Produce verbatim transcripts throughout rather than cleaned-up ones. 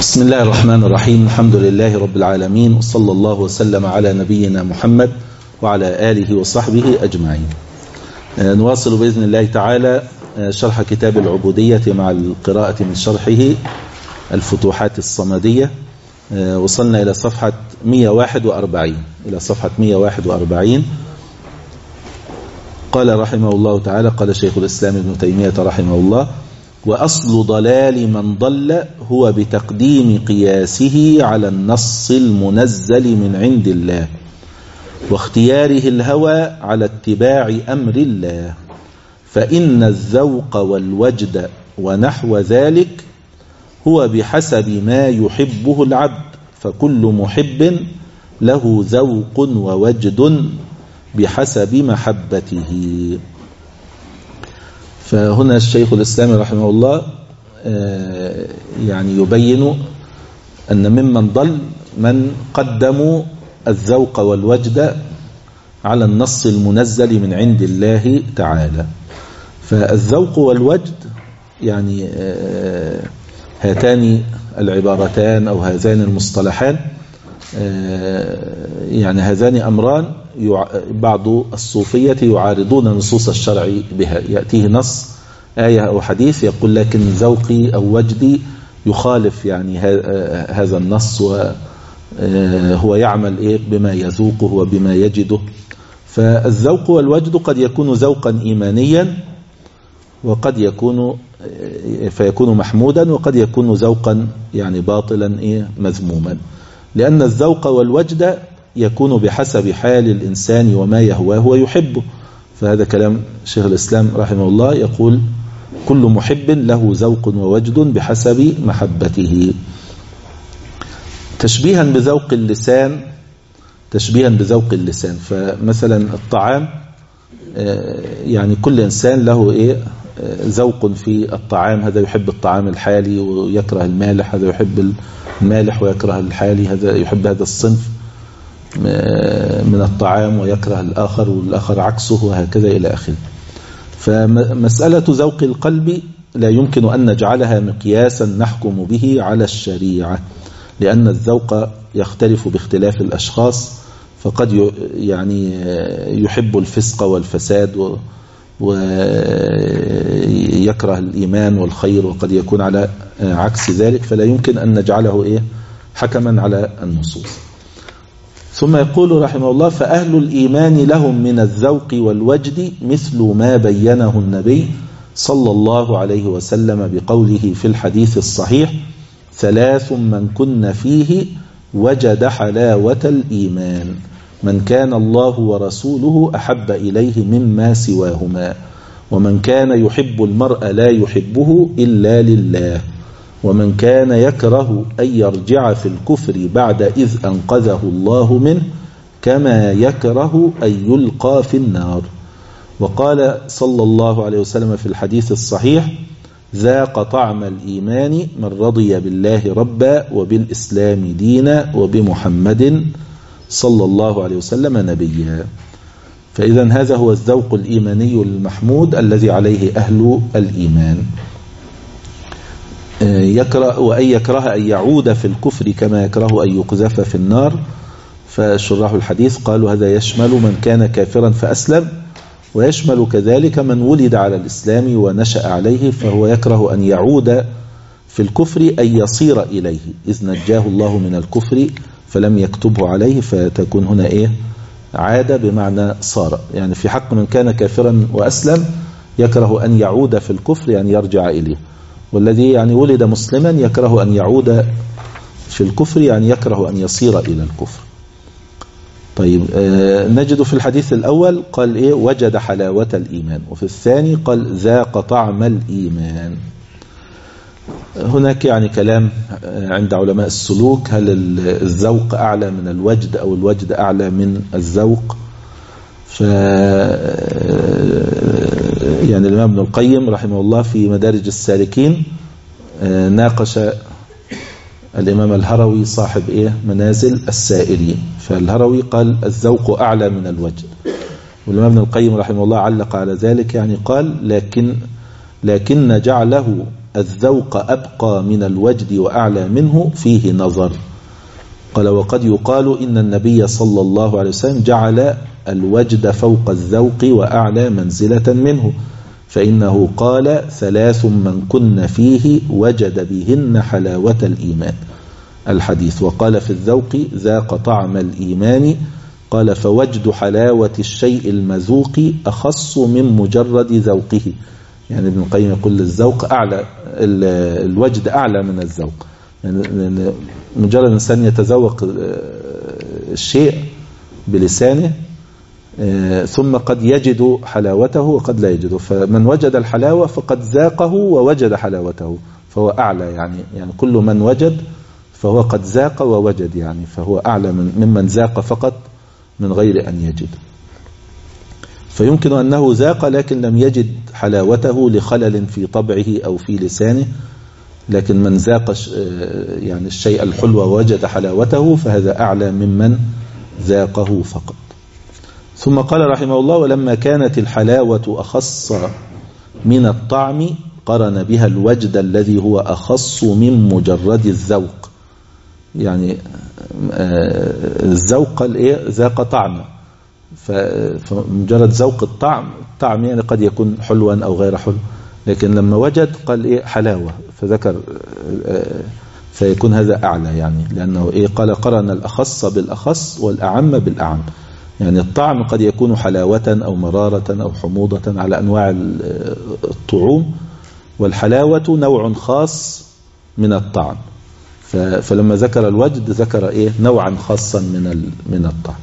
بسم الله الرحمن الرحيم. الحمد لله رب العالمين، وصلى الله وسلم على نبينا محمد وعلى آله وصحبه أجمعين. نواصل بإذن الله تعالى شرح كتاب العبودية مع القراءة من شرحه الفتوحات الصمدية. وصلنا إلى صفحة مئة وواحد وأربعين إلى صفحة مئة وواحد وأربعين. قال رحمه الله تعالى: قال شيخ الإسلام ابن تيمية رحمه الله: وأصل ضلال من ضل هو بتقديم قياسه على النص المنزل من عند الله، واختياره الهوى على اتباع أمر الله، فإن الذوق والوجد ونحو ذلك هو بحسب ما يحبه العبد، فكل محب له ذوق ووجد بحسب محبته. فهنا الشيخ الإسلام رحمه الله يعني يبين أن ممن ضل من قدموا الذوق والوجد على النص المنزل من عند الله تعالى. فالذوق والوجد يعني هاتان العبارتان أو هذان المصطلحان يعني هذان أمران بعض الصوفية يعارضون نصوص الشرع بها. يأتيه نص آية أو حديث يقول لكن ذوقي أو وجدي يخالف يعني هذا النص، وهو يعمل إيه بما يذوقه وبما يجده. فالذوق والوجد قد يكون ذوقا إيمانيا، وقد يكون فيكون محمودا، وقد يكون ذوقا يعني باطلا إيه مذموما، لأن الذوق والوجد يكون بحسب حال الإنسان وما يهواه ويحبه. فهذا كلام شيخ الإسلام رحمه الله، يقول: كل محب له ذوق ووجد بحسب محبته. تشبيها بذوق اللسان تشبيها بذوق اللسان فمثلا الطعام، يعني كل إنسان له إيه ذوق في الطعام، هذا يحب الطعام الحالي ويكره المالح، هذا يحب المالح ويكره الحالي، هذا يحب هذا الصنف من الطعام ويكره الآخر، والآخر عكسه، وهكذا إلى آخره. فمسألة ذوق القلب لا يمكن أن نجعلها مقياسا نحكم به على الشريعة، لأن الذوق يختلف باختلاف الأشخاص، فقد يعني يحب الفسق والفساد ويكره الإيمان والخير، وقد يكون على عكس ذلك، فلا يمكن أن نجعله إيه حكما على النصوص. ثم يقول رحمه الله: فأهل الإيمان لهم من الذوق والوجد مثل ما بينه النبي صلى الله عليه وسلم بقوله في الحديث الصحيح: ثلاث من كن فيه وجد حلاوة الإيمان، من كان الله ورسوله أحب إليه مما سواهما، ومن كان يحب المرء لا يحبه إلا لله، ومن كان يكره أن يرجع في الكفر بعد إذ أنقذه الله منه، كما يكره أن يلقى في النار. وقال صلى الله عليه وسلم في الحديث الصحيح: ذاق طعم الإيمان من رضي بالله ربا وبالإسلام دينا وبمحمد صلى الله عليه وسلم نبيا. فإذا هذا هو الذوق الإيماني المحمود الذي عليه أهل الإيمان. يكره وأن يكره أن يعود في الكفر كما يكره أن يقذف في النار. فشراح الحديث قالوا هذا يشمل من كان كافرا فأسلم، ويشمل كذلك من ولد على الإسلام ونشأ عليه، فهو يكره أن يعود في الكفر أن يصير إليه، إذ نجاه الله من الكفر فلم يكتبه عليه، فتكون هنا إيه عاد بمعنى صار. يعني في حق من كان كافرا وأسلم يكره أن يعود في الكفر يعني يرجع إليه، والذي يعني ولد مسلما يكره أن يعود في الكفر يعني يكره أن يصير إلى الكفر. طيب آه نجد في الحديث الأول قال إيه وجد حلاوة الإيمان، وفي الثاني قال ذاق طعم الإيمان. هناك يعني كلام عند علماء السلوك، هل الذوق أعلى من الوجد أو الوجد أعلى من الذوق؟ ف يعني الإمام ابن القيم رحمه الله في مدارج السالكين ناقش الإمام الهروي صاحب إيه منازل السائرين، فالهروي قال الذوق أعلى من الوجد، والإمام ابن القيم رحمه الله علق على ذلك، يعني قال لكن لكن جعله الذوق أبقى من الوجد وأعلى منه فيه نظر. قال وقد يقال إن النبي صلى الله عليه وسلم جعل الوجد فوق الذوق وأعلى منزلة منه، فإنه قال ثلاث من كن فيه وجد بهن حلاوة الإيمان الحديث. وقال في الذوق ذاق طعم الإيمان. قال فوجد حلاوة الشيء المذوق أخص من مجرد ذوقه. يعني ابن القيم يقول الذوق أعلى، الوجد أعلى من الذوق، يعني مجرد إنسان يتذوق الشيء بلسانه ثم قد يجد حلاوته وقد لا يجده، فمن وجد الحلاوة فقد ذاقه ووجد حلاوته فهو أعلى. يعني يعني كل من وجد فهو قد ذاق ووجد، يعني فهو أعلى من ممن ذاق فقط من غير أن يجد. فيمكن أنه ذاق لكن لم يجد حلاوته لخلل في طبعه أو في لسانه، لكن من ذاق يعني الشيء الحلو ووجد حلاوته فهذا أعلى ممن ذاقه فقط. ثم قال رحمه الله ولما كانت الحلاوة أخص من الطعم قرن بها الوجد الذي هو أخص من مجرد الذوق. يعني الذوق قال إيه ذاق طعم، فمجرد ذوق الطعم الطعم يعني قد يكون حلوا أو غير حلو، لكن لما وجد قال إيه حلاوة فذكر، فيكون هذا أعلى يعني لأنه إيه قال قرن الأخص بالأخص والأعم بالأعم. يعني الطعم قد يكون حلاوة أو مرارة أو حموضة على أنواع الطعوم، والحلاوة نوع خاص من الطعم، فلما ذكر الوجد ذكر إيه نوعا خاصا من من الطعم.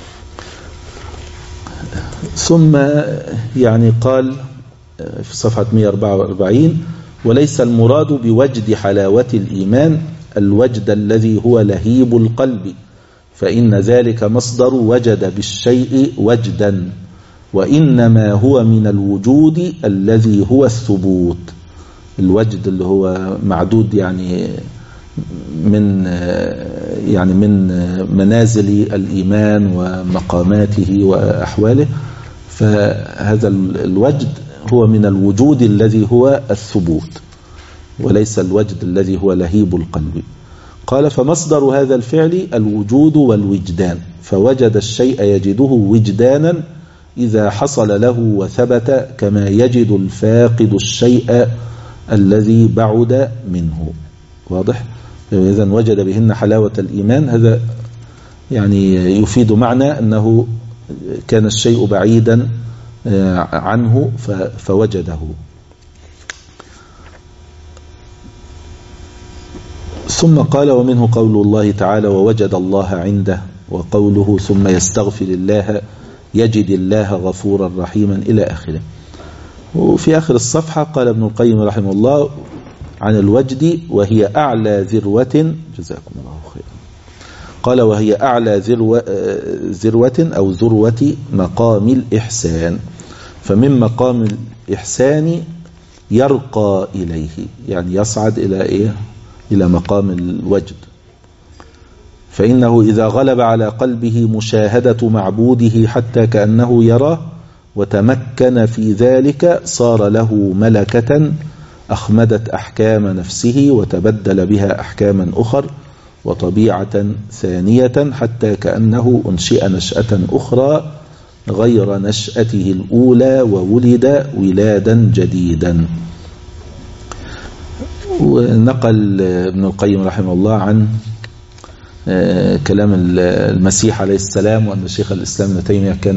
ثم يعني قال في صفحة مئة وأربعة وأربعين وليس المراد بوجد حلاوة الإيمان الوجد الذي هو لهيب القلب، فإن ذلك مصدر وجد بالشيء وجدا، وإنما هو من الوجود الذي هو الثبوت. الوجد اللي هو معدود يعني من يعني من منازل الإيمان ومقاماته وأحواله، فهذا الوجد هو من الوجود الذي هو الثبوت وليس الوجد الذي هو لهيب القلب. قال فمصدر هذا الفعل الوجود والوجدان، فوجد الشيء يجده وجدانا إذا حصل له وثبت كما يجد الفاقد الشيء الذي بعد منه. واضح؟ إذا وجد بهن حلاوة الإيمان هذا يعني يفيد معنى أنه كان الشيء بعيدا عنه فوجده. ثم قال ومنه قول الله تعالى ووجد الله عنده، وقوله ثم يستغفر الله يجد الله غفورا رحيما إلى آخره. وفي آخر الصفحة قال ابن القيم رحمه الله عن الوجد وهي أعلى ذروة، جزاكم الله خيرا، قال وهي أعلى ذروة, ذروة أو ذروة مقام الإحسان، فمن مقام الإحسان يرقى إليه، يعني يصعد إلى إيه؟ إلى مقام الوجد. فإنه إذا غلب على قلبه مشاهدة معبوده حتى كأنه يراه وتمكن في ذلك صار له ملكة أخمدت أحكام نفسه وتبدل بها أحكاما أخر وطبيعة ثانية حتى كأنه أنشئ نشأة أخرى غير نشأته الأولى وولد ولادا جديدا. ونقل ابن القيم رحمه الله عن كلام المسيح عليه السلام، وأن الشيخ الإسلام ابن تيمية كان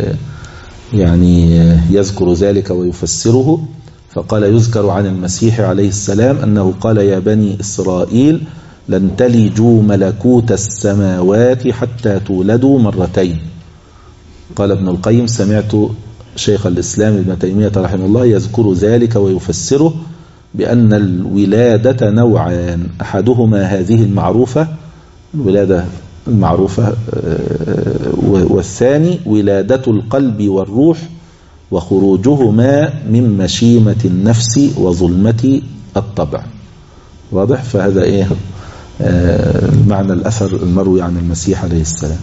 يعني يذكر ذلك ويفسره، فقال يذكر عن المسيح عليه السلام أنه قال يا بني إسرائيل لن تلجوا ملكوت السماوات حتى تولدوا مرتين. قال ابن القيم سمعت شيخ الإسلام ابن تيمية رحمه الله يذكر ذلك ويفسره بأن الولادة نوعان، أحدهما هذه المعروفة الولادة المعروفة، والثاني ولادة القلب والروح وخروجهما من مشيمة النفس وظلمة الطبع. واضح؟ فهذا إيه معنى الأثر المروي عن المسيح عليه السلام.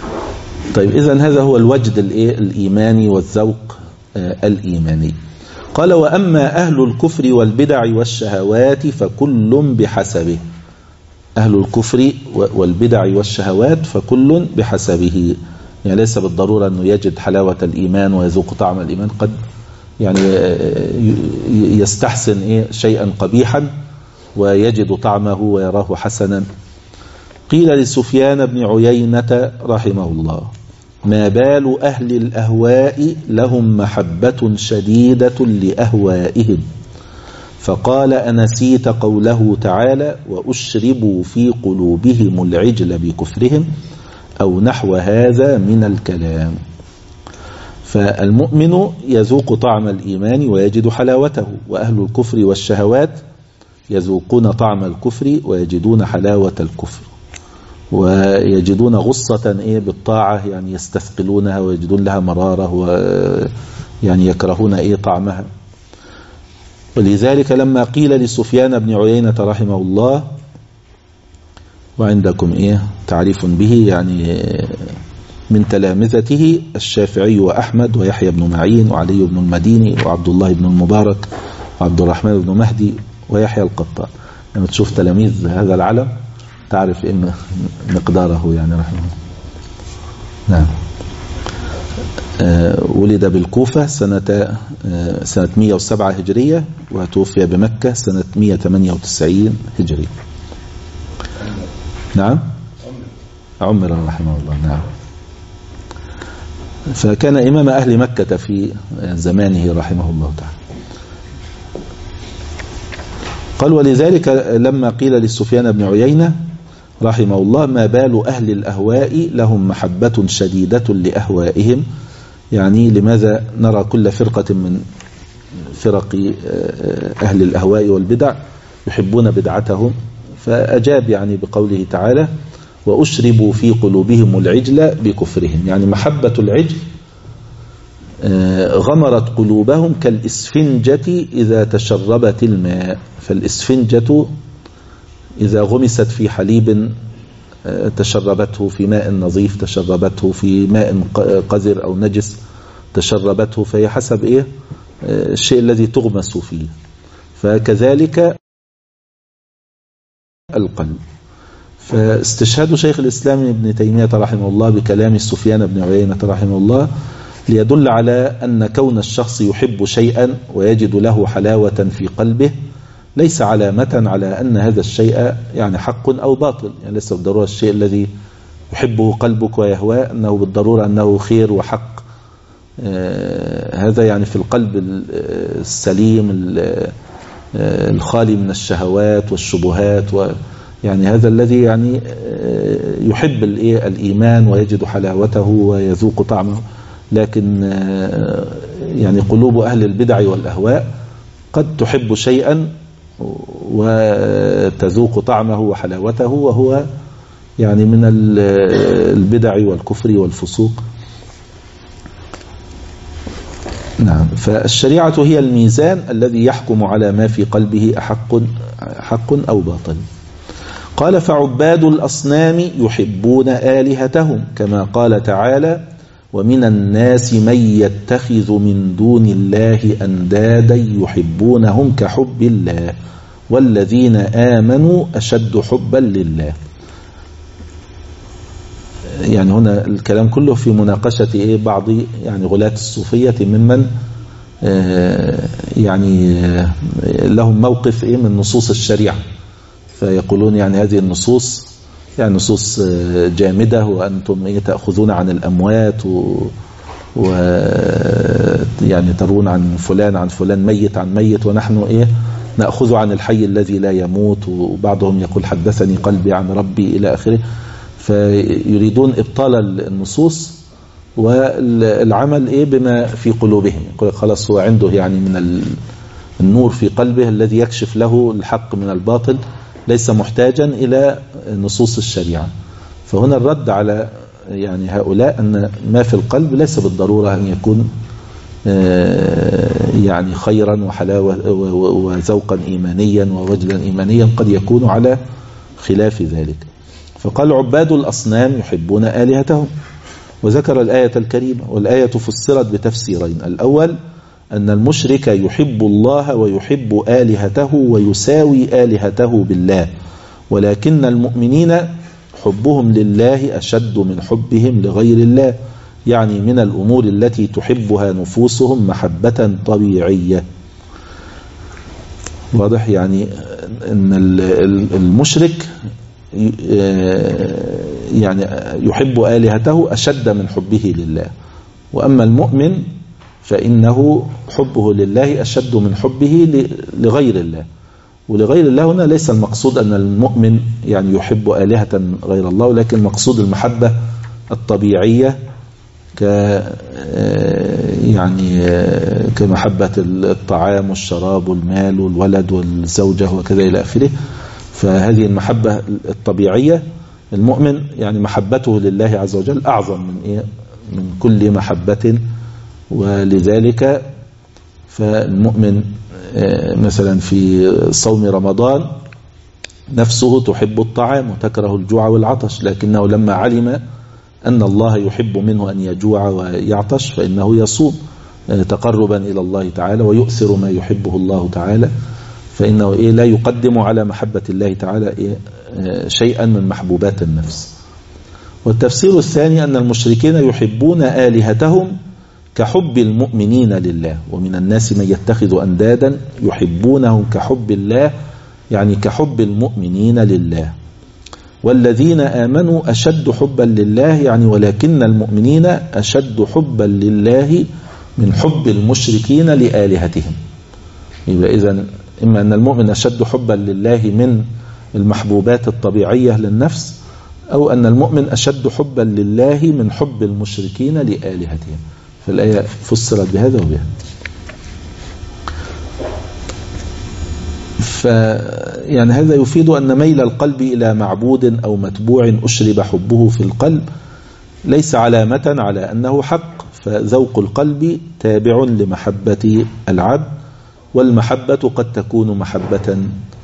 طيب إذن هذا هو الوجد الإيماني والذوق الإيماني. قال وأما أهل الكفر والبدع والشهوات فكل بحسبه. أهل الكفر والبدع والشهوات فكل بحسبه، يعني ليس بالضرورة أنه يجد حلاوة الإيمان ويذوق طعم الإيمان، قد يعني يستحسن إيه شيئا قبيحا ويجد طعمه ويراه حسنا. قيل لسفيان بن عيينة رحمه الله ما بال أهل الأهواء لهم محبة شديدة لأهوائهم؟ فقال أنسيت قوله تعالى وأشربوا في قلوبهم العجل بكفرهم أو نحو هذا من الكلام. فالمؤمن يذوق طعم الإيمان ويجد حلاوته، وأهل الكفر والشهوات يذوقون طعم الكفر ويجدون حلاوة الكفر، ويجدون غصة إيه بالطاعة، يعني يستثقلونها ويجدون لها مرارة ويعني يكرهون إيه طعمها. ولذلك لما قيل لسفيان بن عيينة رحمه الله، وعندكم إيه تعريف به، يعني من تلامذته الشافعي وأحمد ويحيى بن معين وعلي بن المديني وعبد الله بن المبارك وعبد الرحمن بن مهدي ويحيى القطان. لما تشوف تلاميذ هذا العلم تعرف إن مقداره يعني رحمه الله. نعم. آه ولد بالكوفة سنة آه سنة مئة وسبعة هجرية، وتوفي بمكة سنة مئة وثمانية وتسعين هجرية. نعم عمر رحمه الله. نعم. فكان إمام أهل مكة في زمانه رحمه الله تعالى. قال ولذلك لما قيل لسفيان بن عيينة رحمه الله ما بال أهل الأهواء لهم محبة شديدة لأهوائهم، يعني لماذا نرى كل فرقة من فرق أهل الأهواء والبدع يحبون بدعتهم؟ فأجاب يعني بقوله تعالى وأشربوا في قلوبهم العجل بكفرهم، يعني محبة العجل غمرت قلوبهم كالإسفنجة إذا تشربت الماء. فالإسفنجة إذا غمست في حليب تشربته، في ماء نظيف تشربته، في ماء قذر أو نجس تشربته، فهي حسب إيه الشيء الذي تغمس فيه. فكذلك القلب. فاستشهاد شيخ الإسلام ابن تيمية رحمه الله بكلام سفيان بن عيينة رحمه الله ليدل على أن كون الشخص يحب شيئا ويجد له حلاوة في قلبه ليس علامة على أن هذا الشيء يعني حق أو باطل، يعني ليس بالضرورة الشيء الذي يحبه قلبك ويهواه أنه بالضرورة أنه خير وحق. آه هذا يعني في القلب السليم الخالي من الشهوات والشبهات، ويعني هذا الذي يعني يحب الإيمان ويجد حلاوته ويذوق طعمه. لكن يعني قلوب أهل البدع والأهواء قد تحب شيئا وتذوق طعمه وحلاوته وهو يعني من البدع والكفر والفسوق. نعم. فالشريعة هي الميزان الذي يحكم على ما في قلبه أحق حق أو باطل. قال فعباد الأصنام يحبون آلهتهم كما قال تعالى ومن الناس من يتخذ من دون الله أندادا يحبونهم كحب الله والذين آمنوا أشد حبا لله. يعني هنا الكلام كله في مناقشة إيه بعض يعني غلاة الصوفية ممن يعني لهم موقف إيه من نصوص الشريعة، فيقولون يعني هذه النصوص يعني نصوص جامدة وأنتم إيه تأخذون عن الأموات و, و يعني ترون عن فلان عن فلان ميت عن ميت، ونحن إيه نأخذ عن الحي الذي لا يموت. وبعضهم يقول حدثني قلبي عن ربي إلى آخره. فيريدون إبطال النصوص والعمل إيه بما في قلوبهم. يقول خلاص هو عنده يعني من النور في قلبه الذي يكشف له الحق من الباطل، ليس محتاجا إلى نصوص الشريعة. فهنا الرد على يعني هؤلاء أن ما في القلب ليس بالضرورة أن يكون يعني خيرا وحلاوة وذوقا إيمانيا ووجدا إيمانيا، قد يكون على خلاف ذلك. فقال عباد الأصنام يحبون آلهتهم، وذكر الآية الكريمة. والآية فسرت بتفسيرين: الأول أن المشرك يحب الله ويحب آلهته ويساوي آلهته بالله، ولكن المؤمنين حبهم لله أشد من حبهم لغير الله، يعني من الأمور التي تحبها نفوسهم محبة طبيعية. واضح؟ يعني أن المشرك يعني يحب آلهته أشد من حبه لله، وأما المؤمن فإنه حبه لله أشد من حبه لغير الله. ولغير الله هنا ليس المقصود أن المؤمن يعني يحب آلهة غير الله، ولكن مقصود المحبة الطبيعية ك يعني كمحبة الطعام والشراب والمال والولد والزوجة وكذا إلى آخره. فهذه المحبة الطبيعية المؤمن يعني محبته لله عز وجل أعظم من إيه؟ من كل محبة. ولذلك فالمؤمن مثلا في صوم رمضان نفسه تحب الطعام وتكره الجوع والعطش، لكنه لما علم أن الله يحب منه أن يجوع ويعطش فإنه يصوم تقربا إلى الله تعالى ويؤثر ما يحبه الله تعالى، فإنه إيه لا يقدم على محبة الله تعالى إيه شيئا من محبوبات النفس. والتفسير الثاني أن المشركين يحبون آلهتهم كحب المؤمنين لله، ومن الناس من يتخذ أندادا يحبونهم كحب الله، يعني كحب المؤمنين لله. والذين آمنوا أشد حبا لله، يعني ولكن المؤمنين أشد حبا لله من حب المشركين لآلهتهم. يبقى إذن إما أن المؤمن أشد حبا لله من المحبوبات الطبيعية للنفس، أو أن المؤمن أشد حبا لله من حب المشركين لآلهتهم. فالآية فسرت بهذا وبهذا. فيعني هذا يفيد أن ميل القلب إلى معبود أو متبوع أشرب حبه في القلب ليس علامة على أنه حق، فذوق القلب تابع لمحبة العبد، والمحبة قد تكون محبة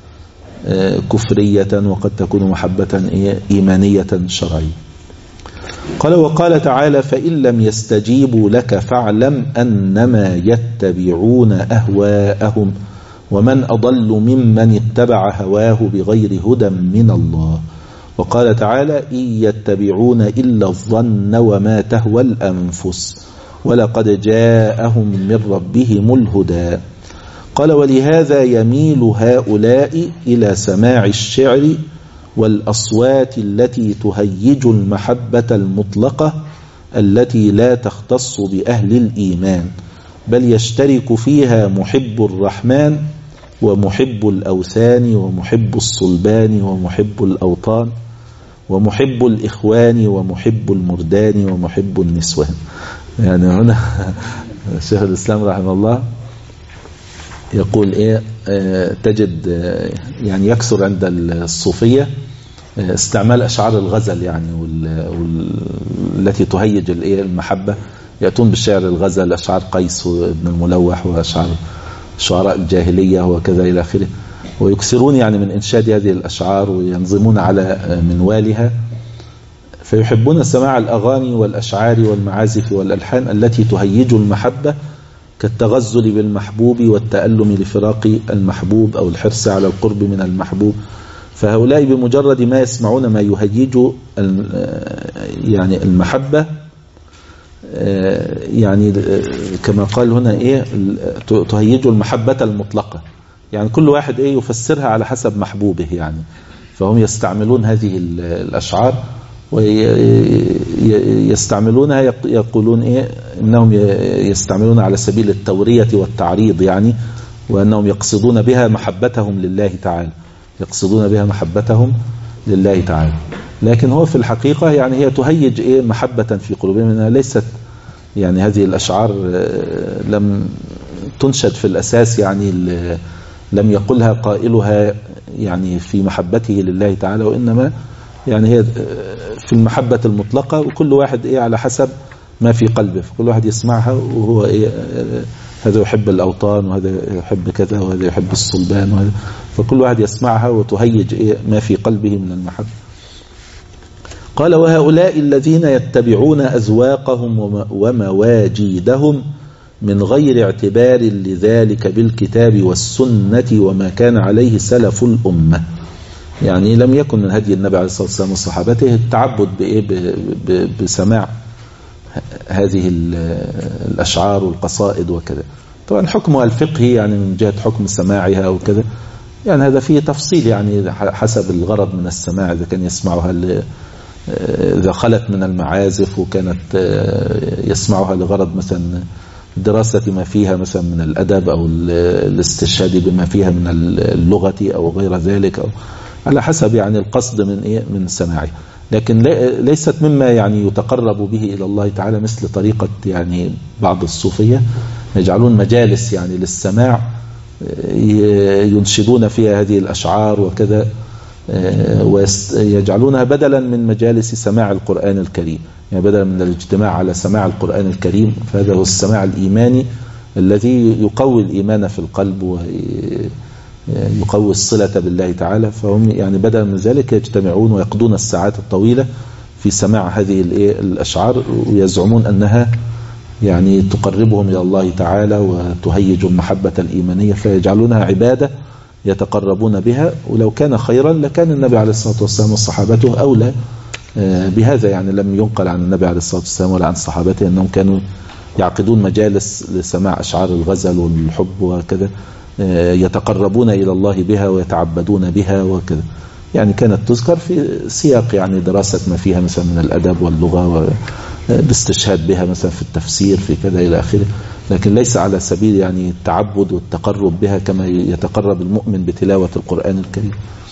كفرية وقد تكون محبة إيمانية شرعية. قال وقال تعالى فإن لم يستجيبوا لك فاعلم أنما يتبعون أهواءهم ومن أضل ممن اتبع هواه بغير هدى من الله. وقال تعالى إن يتبعون إلا الظن وما تهوى الأنفس ولقد جاءهم من ربهم الهدى. قال ولهذا يميل هؤلاء إلى سماع الشعر والأصوات التي تهيج المحبة المطلقة التي لا تختص بأهل الإيمان، بل يشترك فيها محب الرحمن ومحب الأوثان ومحب الصلبان ومحب الأوطان ومحب الإخوان ومحب المردان ومحب النسوان. يعني هنا شيخ الإسلام رحمه الله يقول إيه آه تجد آه يعني يكثر عند الصوفية آه استعمال أشعار الغزل يعني والتي تهيج المحبة، يأتون بالشعر الغزل أشعار قيس وابن الملوح وأشعار شعراء الجاهلية وكذا إلى آخره، ويكثرون يعني من إنشاد هذه الأشعار وينظمون على منوالها، فيحبون سماع الأغاني والأشعار والمعازف والألحان التي تهيج المحبة كالتغزل بالمحبوب والتألم لفراق المحبوب أو الحرص على القرب من المحبوب. فهؤلاء بمجرد ما يسمعون ما يهيج يعني المحبة يعني كما قال هنا إيه تهيج المحبة المطلقة، يعني كل واحد إيه يفسرها على حسب محبوبه يعني، فهم يستعملون هذه الأشعار ويستعملونها يقولون إيه إنهم يستعملون على سبيل التورية والتعريض يعني، وأنهم يقصدون بها محبتهم لله تعالى، يقصدون بها محبتهم لله تعالى، لكن هو في الحقيقة يعني هي تهيج إيه محبة في قلوبهم، إنها ليست يعني هذه الأشعار لم تنشد في الأساس يعني لم يقلها قائلها يعني في محبته لله تعالى، وإنما يعني هي في المحبة المطلقة، وكل واحد إيه على حسب ما في قلبه، فكل واحد يسمعها وهو إيه هذا يحب الأوطان وهذا يحب كذا وهذا يحب الصلبان وهذا، فكل واحد يسمعها وتهيج إيه ما في قلبه من المحبة. قال وهؤلاء الذين يتبعون أذواقهم ومواجيدهم من غير اعتبار لذلك بالكتاب والسنة وما كان عليه سلف الأمة. يعني لم يكن من هدي النبي عليه الصلاة والسلام وصحابته التعبد بإيه بسماع هذه الأشعار والقصائد وكذا. طبعا حكمها الفقهي يعني من جهة حكم سماعها وكذا، يعني هذا فيه تفصيل يعني حسب الغرض من السماع، إذا كان يسمعها إذا خلت من المعازف وكانت يسمعها لغرض مثلا دراسة ما فيها مثلا من الأدب أو الاستشهاد بما فيها من اللغة أو غير ذلك، أو على حسب يعني القصد من إيه من سماعه. لكن ليست مما يعني يتقرب به إلى الله تعالى مثل طريقة يعني بعض الصوفية يجعلون مجالس يعني للسماع ينشدون فيها هذه الأشعار وكذا، ويجعلونها بدلا من مجالس سماع القرآن الكريم، يعني بدلا من الاجتماع على سماع القرآن الكريم. فهذا هو السماع الإيماني الذي يقوي الإيمان في القلب ويقوي الصلة بالله تعالى. فهم يعني بدلا من ذلك يجتمعون ويقضون الساعات الطويلة في سماع هذه الأشعار، ويزعمون أنها يعني تقربهم إلى الله تعالى وتهيج المحبة الإيمانية، فيجعلونها عبادة يتقربون بها. ولو كان خيرا لكان النبي عليه الصلاة والسلام وصحابته أولى بهذا. يعني لم ينقل عن النبي عليه الصلاة والسلام ولا عن صحابته أنهم كانوا يعقدون مجالس لسماع أشعار الغزل والحب وكذا يتقربون إلى الله بها ويتعبدون بها وكذا. يعني كانت تذكر في سياق يعني دراسة ما فيها مثلا من الأدب واللغة والاستشهاد بها مثلا في التفسير في كذا إلى آخره، لكن ليس على سبيل يعني التعبد والتقرب بها كما يتقرب المؤمن بتلاوة القرآن الكريم.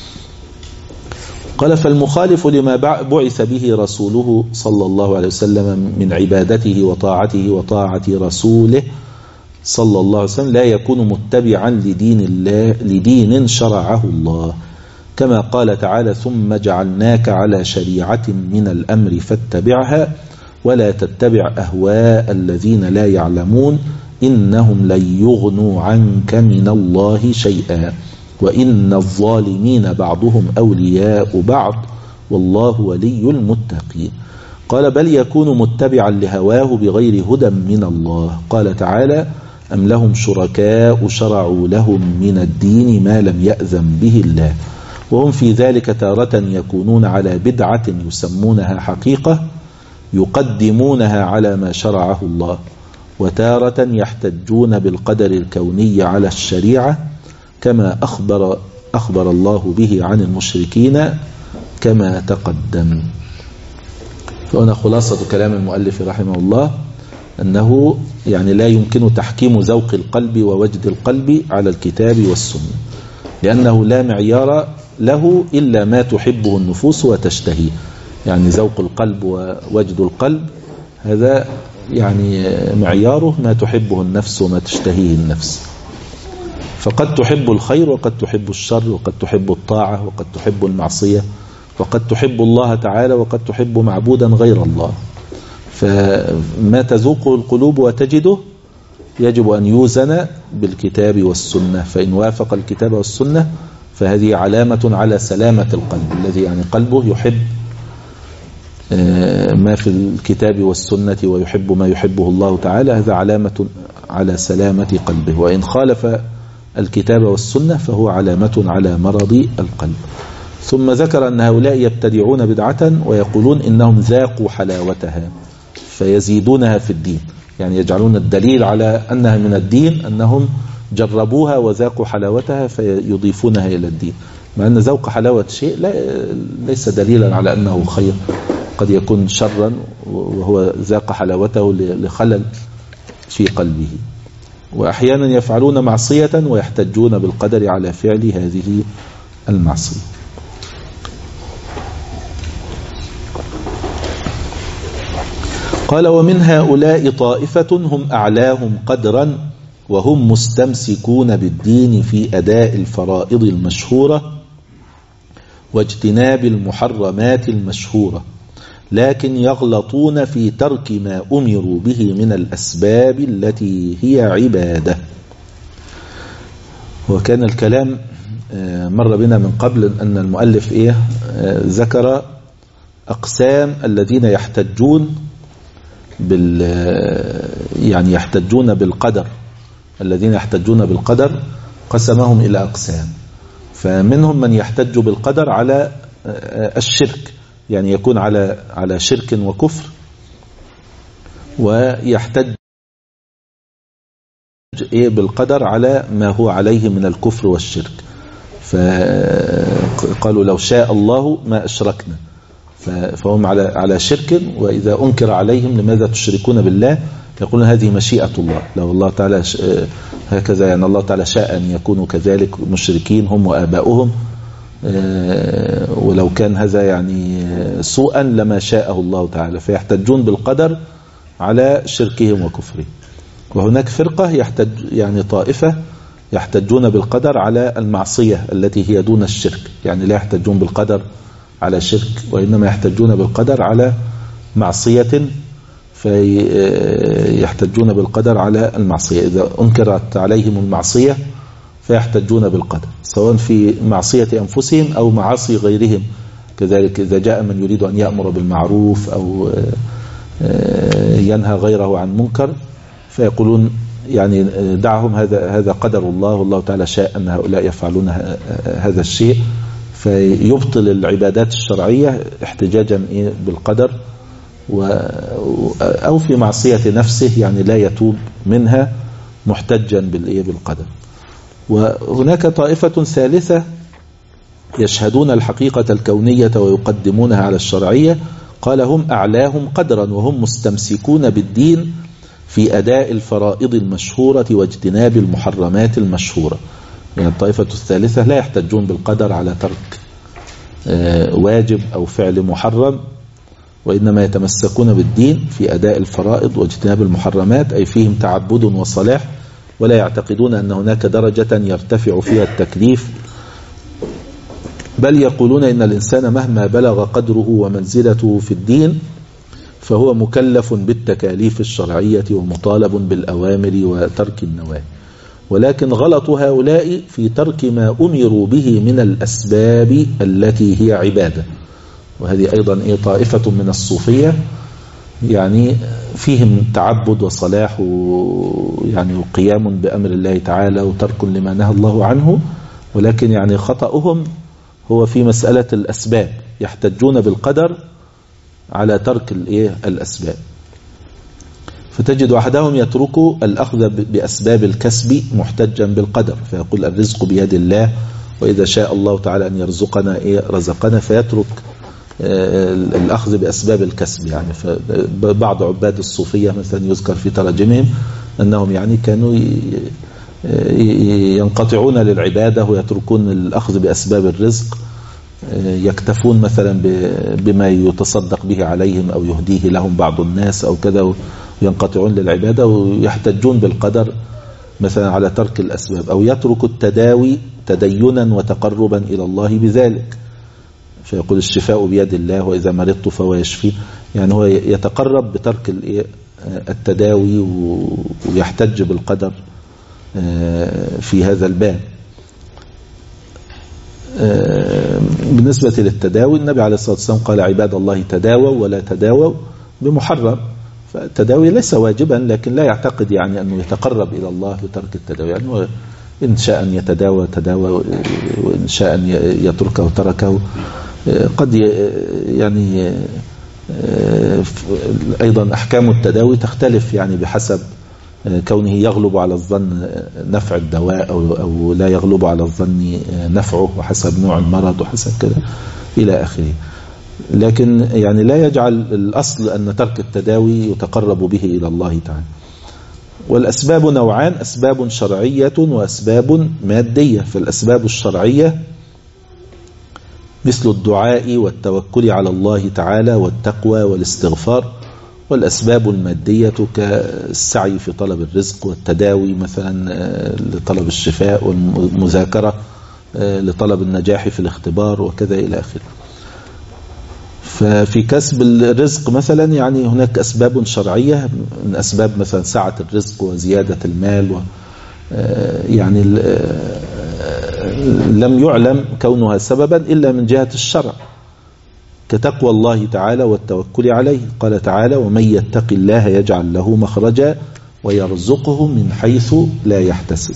قال: فالمخالف لما بعث به رسوله صلى الله عليه وسلم من عبادته وطاعته وطاعة رسوله صلى الله عليه وسلم لا يكون متبعا لدين الله لدين شرعه الله، كما قال تعالى: ثم جعلناك على شريعة من الأمر فاتبعها ولا تتبع أهواء الذين لا يعلمون إنهم لن يغنوا عنك من الله شيئا وإن الظالمين بعضهم أولياء بعض والله ولي المتقين. قال: بل يكون متبعا لهواه بغير هدى من الله. قال تعالى: أم لهم شركاء شرعوا لهم من الدين ما لم يأذن به الله وهم في ذلك تارة يكونون على بدعة يسمونها حقيقة يقدمونها على ما شرعه الله، وتارة يحتجون بالقدر الكوني على الشريعة كما أخبر, أخبر الله به عن المشركين كما تقدم. فهنا خلاصة كلام المؤلف رحمه الله أنه يعني لا يمكن تحكيم ذوق القلب ووجد القلب على الكتاب والسنة، لأنه لا معيار له إلا ما تحبه النفوس وتشتهي. يعني ذوق القلب ووجد القلب هذا يعني معياره ما تحبه النفس وما تشتهيه النفس. فقد تحب الخير وقد تحب الشر، وقد تحب الطاعة وقد تحب المعصية، وقد تحب الله تعالى وقد تحب معبودا غير الله. فما تذوقه القلوب وتجده يجب أن يوزن بالكتاب والسنة، فإن وافق الكتاب والسنة فهذه علامة على سلامة القلب، الذي يعني قلبه يحب ما في الكتاب والسنة ويحب ما يحبه الله تعالى، هذا علامة على سلامة قلبه. وإن خالف الكتاب والسنة فهو علامة على مرض القلب. ثم ذكر أن هؤلاء يبتدعون بدعة ويقولون إنهم ذاقوا حلاوتها فيزيدونها في الدين، يعني يجعلون الدليل على أنها من الدين أنهم جربوها وذاقوا حلاوتها فيضيفونها إلى الدين، مع أن ذوق حلاوة شيء لا ليس دليلا على أنه خير، قد يكون شرا وهو ذاق حلاوته لخلل في قلبه. وأحيانا يفعلون معصية ويحتجون بالقدر على فعل هذه المعصية. قال: ومن هؤلاء طائفة هم أعلاهم قدرا وهم مستمسكون بالدين في أداء الفرائض المشهورة واجتناب المحرمات المشهورة، لكن يغلطون في ترك ما أمروا به من الأسباب التي هي عبادة. وكان الكلام مر بنا من قبل أن المؤلف إيه ذكر أقسام الذين يحتجون بال يعني يحتجون بالقدر، الذين يحتجون بالقدر قسمهم إلى أقسام. فمنهم من يحتج بالقدر على الشرك، يعني يكون على على شرك وكفر، ويحتج إيه بالقدر على ما هو عليه من الكفر والشرك. فقالوا لو شاء الله ما أشركنا، فهم على على شرك، وإذا أنكر عليهم لماذا تشركون بالله يقولون هذه مشيئة الله، لو الله تعالى هكذا يعني الله تعالى شاء أن يكونوا كذلك مشركين هم وآباؤهم، ولو كان هذا يعني سوءا لما شاءه الله تعالى، فيحتجون بالقدر على شركهم وكفرهم. وهناك فرقة يحتج يعني طائفة يحتجون بالقدر على المعصية التي هي دون الشرك، يعني لا يحتجون بالقدر على شرك، وإنما يحتجون بالقدر على معصية، فيحتجون بالقدر على المعصية. إذا أنكرت عليهم المعصية فيحتجون بالقدر، سواء في معصية أنفسهم أو معاصي غيرهم كذلك. إذا جاء من يريد أن يأمر بالمعروف أو ينهى غيره عن منكر فيقولون يعني دعهم، هذا هذا قدر الله، والله تعالى شاء أن هؤلاء يفعلون هذا الشيء، فيبطل العبادات الشرعية احتجاجا بالقدر، أو في معصية نفسه يعني لا يتوب منها محتجا بالقدر. وهناك طائفة ثالثة يشهدون الحقيقة الكونية ويقدمونها على الشرعية، قال هم أعلاهم قدرا وهم مستمسكون بالدين في أداء الفرائض المشهورة واجتناب المحرمات المشهورة. يعني الطائفة الثالثة لا يحتجون بالقدر على ترك واجب أو فعل محرم، وإنما يتمسكون بالدين في أداء الفرائض واجتناب المحرمات، أي فيهم تعبد وصلاح، ولا يعتقدون أن هناك درجة يرتفع فيها التكليف، بل يقولون إن الإنسان مهما بلغ قدره ومنزلته في الدين فهو مكلف بالتكاليف الشرعية ومطالب بالأوامر وترك النواهي. ولكن غلط هؤلاء في ترك ما أمروا به من الأسباب التي هي عبادة. وهذه أيضا إيه طائفة من الصوفية، يعني فيهم تعبد وصلاح ويعني وقيام بأمر الله تعالى وترك لما نهى الله عنه، ولكن يعني خطأهم هو في مسألة الأسباب، يحتجون بالقدر على ترك الإيه الأسباب. فتجد أحدهم يترك الأخذ بأسباب الكسب محتجا بالقدر، فيقول الرزق بيد الله، وإذا شاء الله تعالى أن يرزقنا إيه رزقنا، فيترك الأخذ بأسباب الكسب. يعني بعض عباد الصوفية مثلا يذكر في تراجمهم أنهم يعني كانوا ينقطعون للعبادة ويتركون الأخذ بأسباب الرزق، يكتفون مثلا بما يتصدق به عليهم أو يهديه لهم بعض الناس أو كذا، وينقطعون للعبادة ويحتجون بالقدر مثلا على ترك الأسباب، أو يترك التداوي تدينا وتقربا إلى الله بذلك، فيقول الشفاء بيد الله وإذا مرضت فهو يشفي. يعني هو يتقرب بترك التداوي ويحتج بالقدر في هذا الباب. بالنسبة للتداوي النبي عليه الصلاة والسلام قال عباد الله تداووا ولا تداووا بمحرم، فالتداوي ليس واجبا، لكن لا يعتقد يعني أنه يتقرب إلى الله بترك التداوي، يعني إن شاء أن يتداوى تداوى، وإن شاء أن يتركه تركه. قد يعني أيضا أحكام التداوي تختلف يعني بحسب كونه يغلب على الظن نفع الدواء أو, أو لا يغلب على الظن نفعه، وحسب نوع المرض وحسب كذا إلى آخره. لكن يعني لا يجعل الأصل أن ترك التداوي يتقرب به إلى الله تعالى. والأسباب نوعان، أسباب شرعية وأسباب مادية. فالأسباب الشرعية مثل الدعاء والتوكل على الله تعالى والتقوى والاستغفار، والأسباب المادية كالسعي في طلب الرزق والتداوي مثلا لطلب الشفاء، والمذاكرة لطلب النجاح في الاختبار وكذا إلى آخره. ففي كسب الرزق مثلا يعني هناك أسباب شرعية، من أسباب مثلا سعة الرزق وزيادة المال، و يعني لم يعلم كونها سببا إلا من جهة الشرع، كتقوى الله تعالى والتوكل عليه. قال تعالى: ومن يتق الله يجعل له مخرجا ويرزقه من حيث لا يحتسب.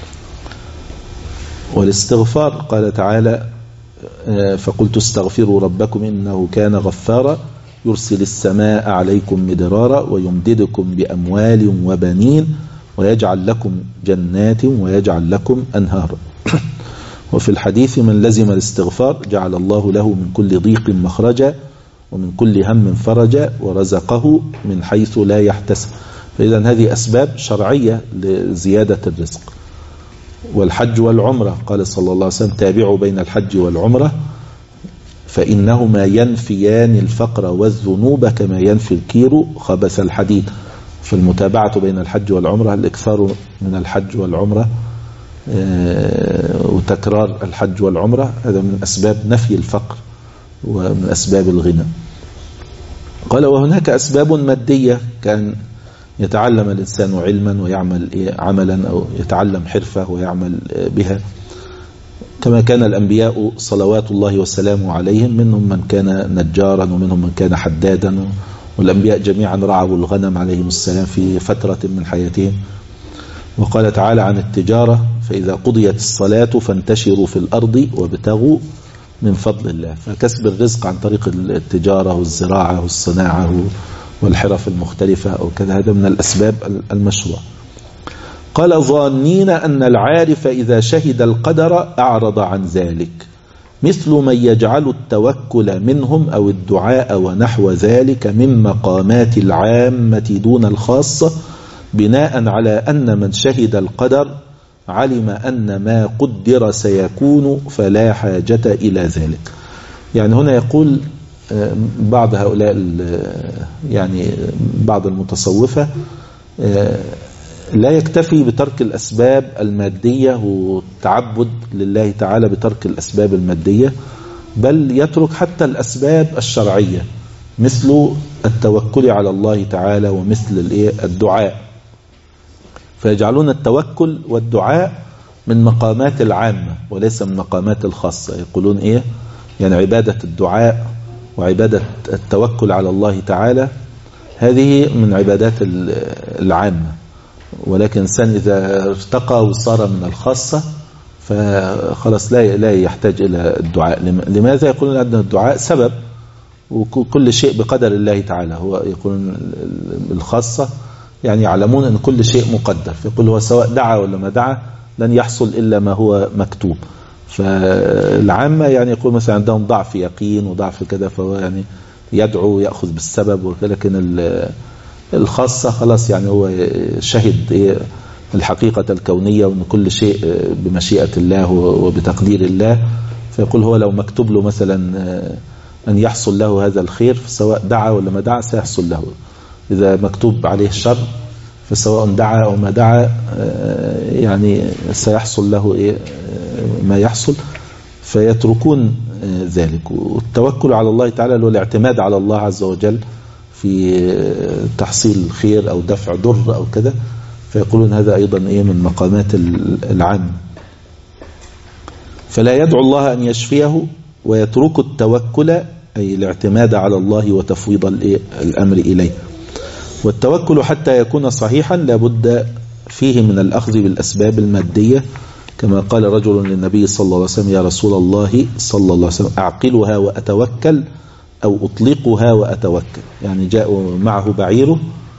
والاستغفار قال تعالى: فقلت استغفروا ربكم إنه كان غفارا يرسل السماء عليكم مدرارا ويمددكم بأموال وبنين ويجعل لكم جنات ويجعل لكم أنهارا. وفي الحديث: من لزم الاستغفار جعل الله له من كل ضيق مخرجا ومن كل هم فرجا ورزقه من حيث لا يحتسب. فإذا هذه أسباب شرعية لزيادة الرزق. والحج والعمرة قال صلى الله عليه وسلم: تابعوا بين الحج والعمرة فإنهما ينفيان الفقر والذنوب كما ينفي الكير خبث الحديد. فالمتابعة بين الحج والعمرة الإكثار من الحج والعمرة وتكرار الحج والعمرة، هذا من أسباب نفي الفقر ومن أسباب الغنى. قال: وهناك أسباب مادية، كان يتعلم الإنسان علما ويعمل عملا أو يتعلم حرفة ويعمل بها، كما كان الأنبياء صلوات الله وسلامه عليهم، منهم من كان نجارا ومنهم من كان حدادا، والأنبياء جميعا رعوا الغنم عليهم السلام في فترة من حياتهم. وقال تعالى عن التجارة: فإذا قضيت الصلاة فانتشروا في الأرض وابتغوا من فضل الله. فكسب الرزق عن طريق التجارة والزراعة والصناعة والحرف المختلفة أو كذا، هذا من الأسباب المشروع. قال: ظانين أن العارف إذا شهد القدر أعرض عن ذلك، مثل من يجعل التوكل منهم أو الدعاء ونحو ذلك من مقامات العامة دون الخاصة، بناء على أن من شهد القدر علم أن ما قدر سيكون فلا حاجة إلى ذلك. يعني هنا يقول بعض هؤلاء يعني بعض المتصوفة لا يكتفي بترك الأسباب المادية والتعبد لله تعالى بترك الأسباب المادية، بل يترك حتى الأسباب الشرعية مثل التوكل على الله تعالى ومثل الدعاء، فيجعلون التوكل والدعاء من مقامات العامة وليس من مقامات الخاصة. يقولون إيه؟ يعني عبادة الدعاء وعبادة التوكل على الله تعالى هذه من عبادات العامة، ولكن الإنسان إذا ارتقى وصار من الخاصة فخلاص لا لا يحتاج إلى الدعاء. لماذا؟ يقولون أن الدعاء سبب وكل شيء بقدر الله تعالى. هو يقولون الخاصة يعني يعلمون أن كل شيء مقدر، فيقول هو سواء دعا ولا ما دعا لن يحصل إلا ما هو مكتوب. فالعامة يعني يقول مثلا عندهم ضعف يقين وضعف كذا، فهو يعني يدعو يأخذ بالسبب، لكن الخاصة خلاص يعني هو شهد الحقيقة الكونية وأن كل شيء بمشيئة الله وبتقدير الله، فيقول هو لو مكتوب له مثلا أن يحصل له هذا الخير فسواء دعا ولا ما دعا سيحصل له، إذا مكتوب عليه الشر فسواء دعا أو ما دعا يعني سيحصل له ما يحصل، فيتركون ذلك. والتوكل على الله تعالى له الاعتماد على الله عز وجل في تحصيل خير أو دفع ضر أو كذا، فيقولون هذا أيضا إيه من مقامات العام. فلا يدعو الله أن يشفيه ويترك التوكل أي الاعتماد على الله وتفويض الأمر إليه. والتوكل حتى يكون صحيحا لابد فيه من الأخذ بالأسباب المادية، كما قال رجل للنبي صلى الله عليه وسلم: يا رسول الله صلى الله عليه وسلم أعقلها وأتوكل أو أطلقها وأتوكل. يعني جاء معه بعيره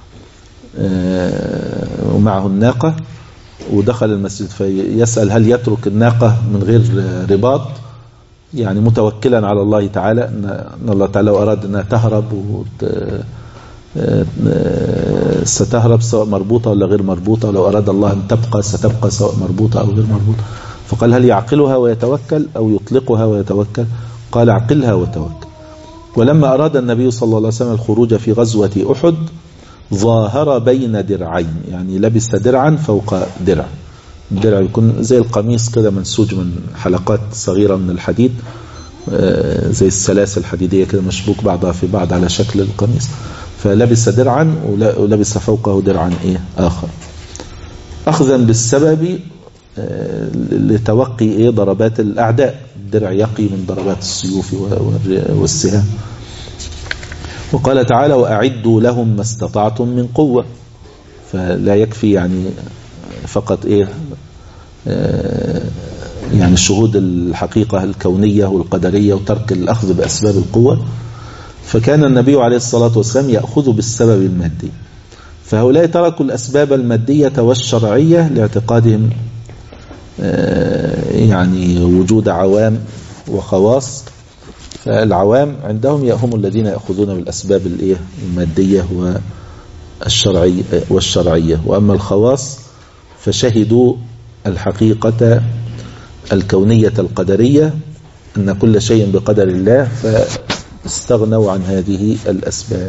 ومعه الناقة ودخل المسجد فيسأل هل يترك الناقة من غير رباط، يعني متوكلا على الله تعالى أن الله تعالى أراد أنها تهرب ستهرب سواء مربوطة ولا غير مربوطة، لو أراد الله أن تبقى ستبقى سواء مربوطة أو غير مربوطة. فقال هل يعقلها ويتوكل أو يطلقها ويتوكل؟ قال عقلها وتوكل. ولما أراد النبي صلى الله عليه وسلم الخروج في غزوة أحد ظاهر بين درعين، يعني لبس درعا فوق درع. الدرع يكون زي القميص كده منسوج من حلقات صغيرة من الحديد زي السلاسل الحديدية كده مشبوك بعضها في بعض على شكل القميص، فلبس درعا ولبس فوقه درعا إيه آخر، أخذا بالسبب لتوقي إيه ضربات الأعداء. الدرع يقي من ضربات السيوف والسهام. وقال تعالى وأعدوا لهم ما استطعتم من قوة، فلا يكفي يعني فقط إيه يعني شهود الحقيقة الكونية والقدرية وترك الأخذ بأسباب القوة. فكان النبي عليه الصلاة والسلام يأخذ بالسبب المادي، فهؤلاء تركوا الأسباب المادية والشرعية لاعتقادهم يعني وجود عوام وخواص، فالعوام عندهم هم الذين يأخذون بالأسباب المادية والشرعية, والشرعية وأما الخواص فشهدوا الحقيقة الكونية القدرية أن كل شيء بقدر الله، فاستغنوا عن هذه الأسباب.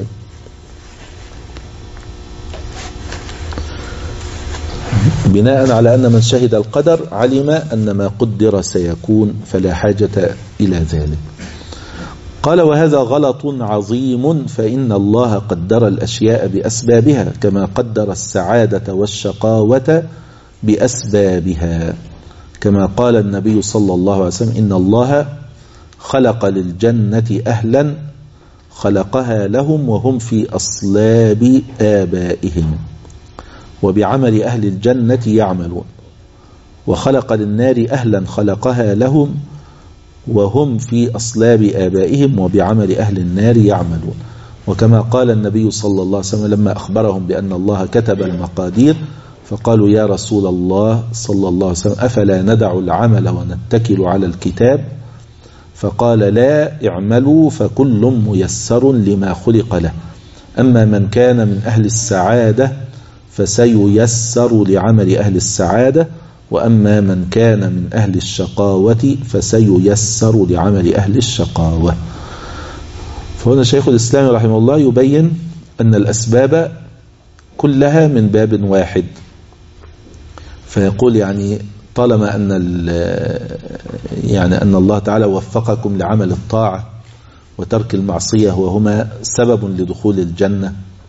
بناء على أن من شهد القدر علم أن ما قدر سيكون فلا حاجة إلى ذلك. قال وهذا غلط عظيم، فإن الله قدر الأشياء بأسبابها كما قدر السعادة والشقاوة بأسبابها، كما قال النبي صلى الله عليه وسلم إن الله خلق للجنة أهلا خلقها لهم وهم في أصلاب آبائهم، وبعمل أهل الجنة يعملون، وخلق للنار أهلا خلقها لهم وهم في أصلاب آبائهم وبعمل أهل النار يعملون. وكما قال النبي صلى الله عليه وسلم لما أخبرهم بأن الله كتب المقادير فقالوا يا رسول الله صلى الله عليه وسلم أفلا ندع العمل ونتكل على الكتاب؟ فقال لا، اعملوا فكل ميسر لما خلق له، أما من كان من أهل السعادة فسييسر لعمل أهل السعادة، وأما من كان من أهل الشقاوة فسييسر لعمل أهل الشقاوة. فهنا شيخ الإسلام رحمه الله يبين أن الأسباب كلها من باب واحد، فيقول يعني طالما أن يعني أن الله تعالى وفقكم لعمل الطاعة وترك المعصية وهما سبب لدخول الجنة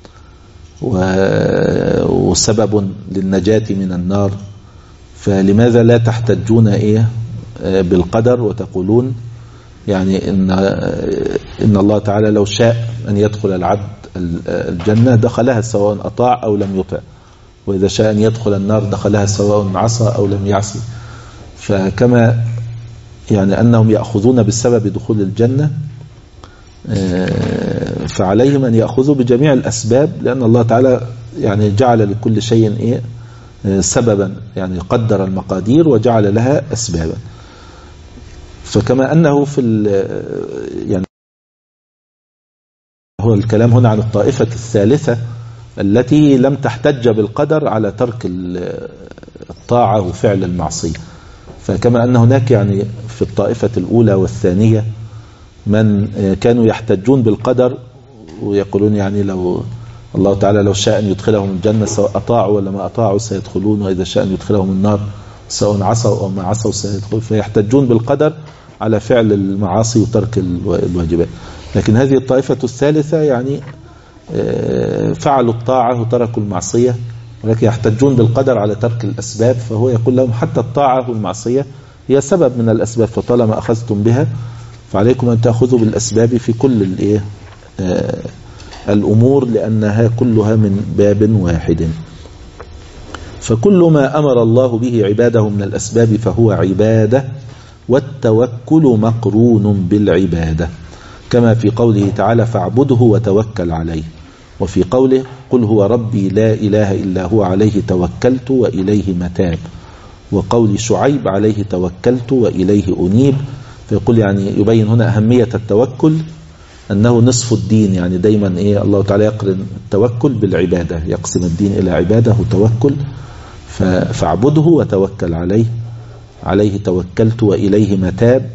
وسبب للنجاة من النار، فلماذا لا تحتجون إيه بالقدر وتقولون يعني إن, إن الله تعالى لو شاء أن يدخل العبد الجنة دخلها سواء أطاع أو لم يطع، وإذا شاء أن يدخل النار دخلها سواء عصى أو لم يعصي. فكما يعني أنهم يأخذون بسبب دخول الجنة فعليهم أن يأخذوا بجميع الأسباب، لأن الله تعالى يعني جعل لكل شيء إيه سببا، يعني قدر المقادير وجعل لها أسبابا. فكما أنه في يعني هو الكلام هنا عن الطائفة الثالثة التي لم تحتج بالقدر على ترك الطاعة وفعل المعصية، فكما أن هناك يعني في الطائفة الأولى والثانية من كانوا يحتجون بالقدر ويقولون يعني لو الله تعالى لو شاء أن يدخلهم الجنة سواء أطاعوا ولا ما أطاعوا سيدخلون، وإذا شاء أن يدخلهم النار سواء عصوا أو ما عصوا سيدخلون، فيحتجون بالقدر على فعل المعاصي وترك الواجبات. لكن هذه الطائفة الثالثة يعني فعلوا الطاعة وتركوا المعصية، ولكن يحتجون بالقدر على ترك الأسباب، فهو يقول لهم حتى الطاعة والمعصية هي سبب من الأسباب، فطالما أخذتم بها فعليكم أن تأخذوا بالأسباب في كل الإيه الأمور، لأنها كلها من باب واحد. فكل ما أمر الله به عباده من الأسباب فهو عبادة، والتوكل مقرون بالعبادة، كما في قوله تعالى فاعبده وتوكل عليه، وفي قوله قل هو ربي لا إله إلا هو عليه توكلت وإليه متاب، وقول شعيب عليه توكلت وإليه أنيب. فيقول يعني يبين هنا أهمية التوكل أنه نصف الدين، يعني دايما إيه الله تعالى يقرن التوكل بالعبادة، يقسم الدين إلى عبادة وتوكل. فاعبده وتوكل عليه، عليه توكلت وإليه متاب،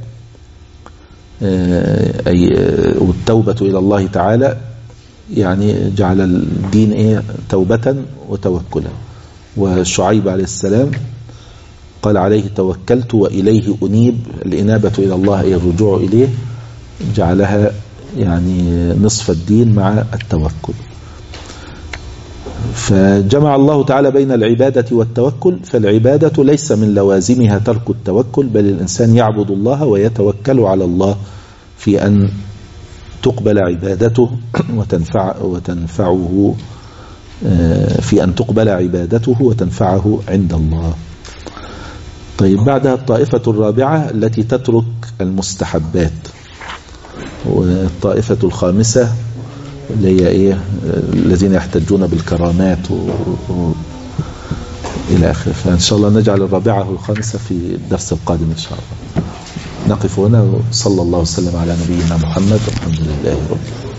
أي والتوبة إلى الله تعالى يعني جعل الدين إيه توبة وتوكلا. وشعيب عليه السلام قال عليه توكلت وإليه أنيب، الإنابة إلى الله أي الرجوع إليه، جعلها يعني نصف الدين مع التوكل. فجمع الله تعالى بين العبادة والتوكل، فالعبادة ليس من لوازمها ترك التوكل، بل الإنسان يعبد الله ويتوكل على الله في أن تقبل عبادته وتنفع وتنفعه في أن تقبل عبادته وتنفعه عند الله. طيب بعدها الطائفة الرابعة التي تترك المستحبات، والطائفة الخامسة اللي هي إيه الذين يحتجون بالكرامات و... و... إلى آخره. فإن شاء الله نجعل الرابعة والخامسة في الدرس القادم إن شاء الله. نقف هنا وصلى الله وسلم على نبينا محمد والحمد لله رب العالمين.